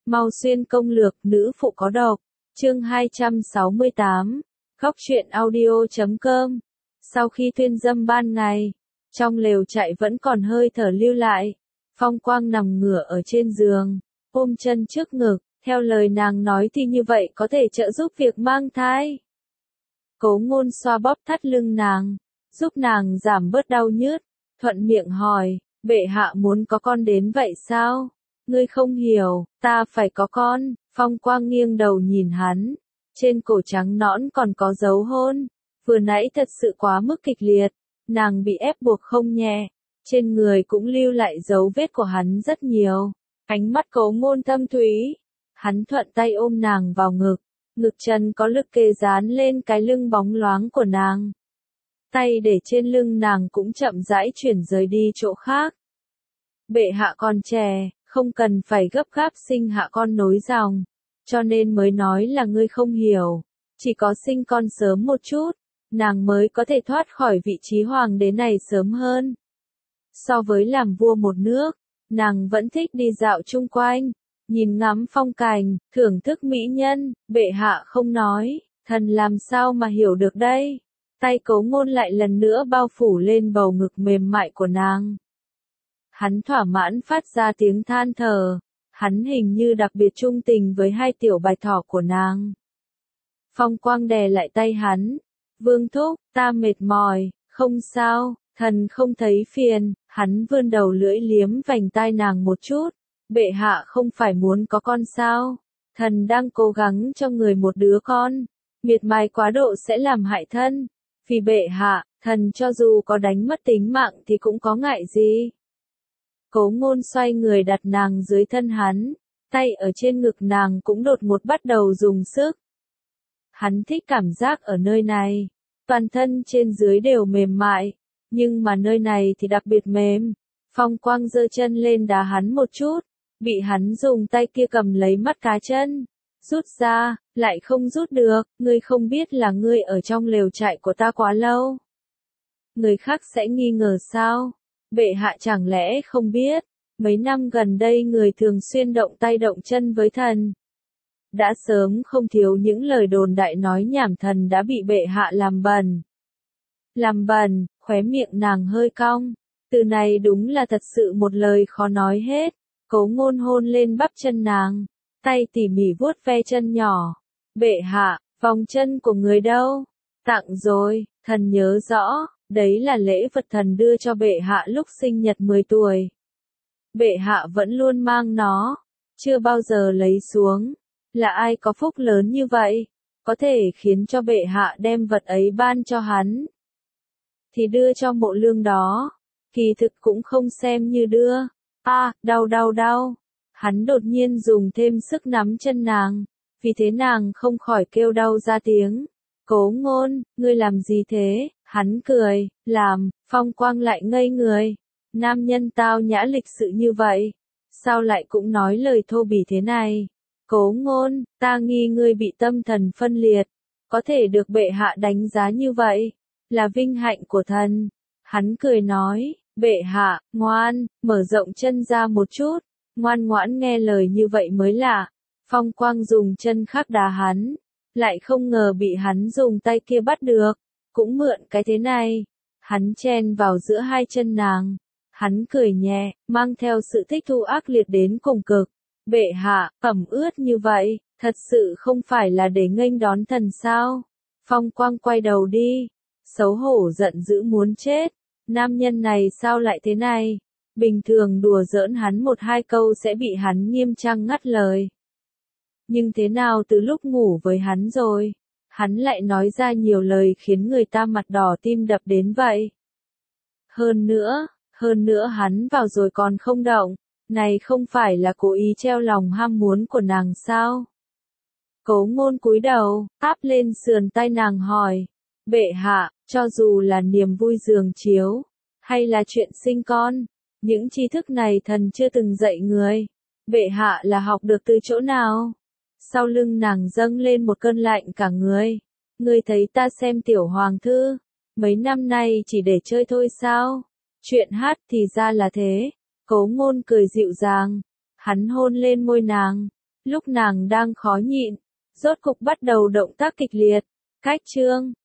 Mau xuyên công lược, nữ phụ có độc. Chương 268. Góc truyện audio.com. Sau khi tuyên dâm ban ngày, trong lều trại vẫn còn hơi thở lưu lại. Phong Quang nằm ngửa ở trên giường, ôm chân trước ngực, theo lời nàng nói thì như vậy có thể trợ giúp việc mang thai. Cố Ngôn xoa bóp thắt lưng nàng, giúp nàng giảm bớt đau nhức, thuận miệng hỏi, bệ hạ muốn có con đến vậy sao? Ngươi không hiểu, ta phải có con. Phong Quang nghiêng đầu nhìn hắn, trên cổ trắng nõn còn có dấu hôn, vừa nãy thật sự quá mức kịch liệt, nàng bị ép buộc không nhẹ, trên người cũng lưu lại dấu vết của hắn rất nhiều. Ánh mắt Cố Ngôn thâm thúy, hắn thuận tay ôm nàng vào ngực, ngực chân có lực kề dán lên cái lưng bóng loáng của nàng. Tay để trên lưng nàng cũng chậm rãi chuyển rời đi chỗ khác. Bệ hạ còn trẻ, không cần phải gấp gáp sinh hạ con nối dòng, cho nên mới nói là ngươi không hiểu, chỉ có sinh con sớm một chút, nàng mới có thể thoát khỏi vị trí hoàng đế này sớm hơn. So với làm vua một nước, nàng vẫn thích đi dạo chung quanh, nhìn ngắm phong cảnh, thưởng thức mỹ nhân. Bệ hạ không nói, thần làm sao mà hiểu được đây. Tay Cố Ngôn lại lần nữa bao phủ lên bầu ngực mềm mại của nàng. Hắn thỏa mãn phát ra tiếng than thở, hắn hình như đặc biệt trung tình với hai tiểu bạch thỏ của nàng. Phong Quang đè lại tay hắn, Vương thúc, ta mệt mỏi. Không sao, thần không thấy phiền. Hắn vươn đầu lưỡi liếm vành tai nàng một chút, bệ hạ không phải muốn có con sao? Thần đang cố gắng cho người một đứa con, miệt mài quá độ sẽ làm hại thân. Vì bệ hạ, thần cho dù có đánh mất tính mạng thì cũng có ngại gì. Cố Ngôn xoay người đặt nàng dưới thân hắn, tay ở trên ngực nàng cũng đột ngột bắt đầu dùng sức. Hắn thích cảm giác ở nơi này, toàn thân trên dưới đều mềm mại, nhưng mà nơi này thì đặc biệt mềm. Phong Quang giơ chân lên đá hắn một chút, bị hắn dùng tay kia cầm lấy mắt cá chân, rút ra, lại không rút được. Ngươi không biết là ngươi ở trong lều trại của ta quá lâu. Người khác sẽ nghi ngờ sao? Bệ hạ chẳng lẽ không biết, mấy năm gần đây người thường xuyên động tay động chân với thần. Đã sớm không thiếu những lời đồn đại nói nhảm thần đã bị bệ hạ làm bẩn. Làm bẩn, khóe miệng nàng hơi cong. Từ này đúng là thật sự một lời khó nói hết. Cố Ngôn hôn lên bắp chân nàng, tay tỉ mỉ vuốt ve chân nhỏ. Bệ hạ, vòng chân của người đâu? Tặng rồi, thần nhớ rõ, đấy là lễ vật thần đưa cho bệ hạ lúc sinh nhật 10 tuổi. Bệ hạ vẫn luôn mang nó, chưa bao giờ lấy xuống. Là ai có phúc lớn như vậy, có thể khiến cho bệ hạ đem vật ấy ban cho hắn? Thì đưa cho Mộ Lương đó, kỳ thực cũng không xem như đưa. Đau. Hắn đột nhiên dùng thêm sức nắm chân nàng, vì thế nàng không khỏi kêu đau ra tiếng. Cố Ngôn, ngươi làm gì thế? Hắn cười, làm. Phong Quang lại ngây người. Nam nhân tao nhã lịch sự như vậy, sao lại cũng nói lời thô bỉ thế này? Cố Ngôn, ta nghi ngươi bị tâm thần phân liệt, có thể được bệ hạ đánh giá như vậy, là vinh hạnh của thần. Hắn cười nói, bệ hạ, ngoan, mở rộng chân ra một chút, ngoan ngoãn nghe lời như vậy mới lạ. Phong Quang dùng chân khác đá hắn, lại không ngờ bị hắn dùng tay kia bắt được, cũng mượn cái thế này. Hắn chen vào giữa hai chân nàng, hắn cười nhẹ, mang theo sự thích thú ác liệt đến cùng cực. Bệ hạ, ẩm ướt như vậy, thật sự không phải là để nghênh đón thần sao? Phong Quang quay đầu đi, xấu hổ giận dữ muốn chết. Nam nhân này sao lại thế này? Bình thường đùa giỡn hắn một hai câu sẽ bị hắn nghiêm trang ngắt lời. Nhưng thế nào từ lúc ngủ với hắn rồi, hắn lại nói ra nhiều lời khiến người ta mặt đỏ tim đập đến vậy. Hơn nữa hắn vào rồi còn không động, này không phải là cố ý treo lòng ham muốn của nàng sao? Cố Ngôn cúi đầu, áp lên sườn tay nàng hỏi, bệ hạ, cho dù là niềm vui giường chiếu, hay là chuyện sinh con, những tri thức này thần chưa từng dạy người. Bệ hạ là học được từ chỗ nào? Sau lưng nàng dâng lên một cơn lạnh cả người. Ngươi thấy ta xem tiểu hoàng thư, mấy năm nay chỉ để chơi thôi sao? Chuyện hát thì ra là thế. Cố Ngôn cười dịu dàng, hắn hôn lên môi nàng, Lúc nàng đang khó nhịn, rốt cục bắt đầu động tác kịch liệt. Cách chương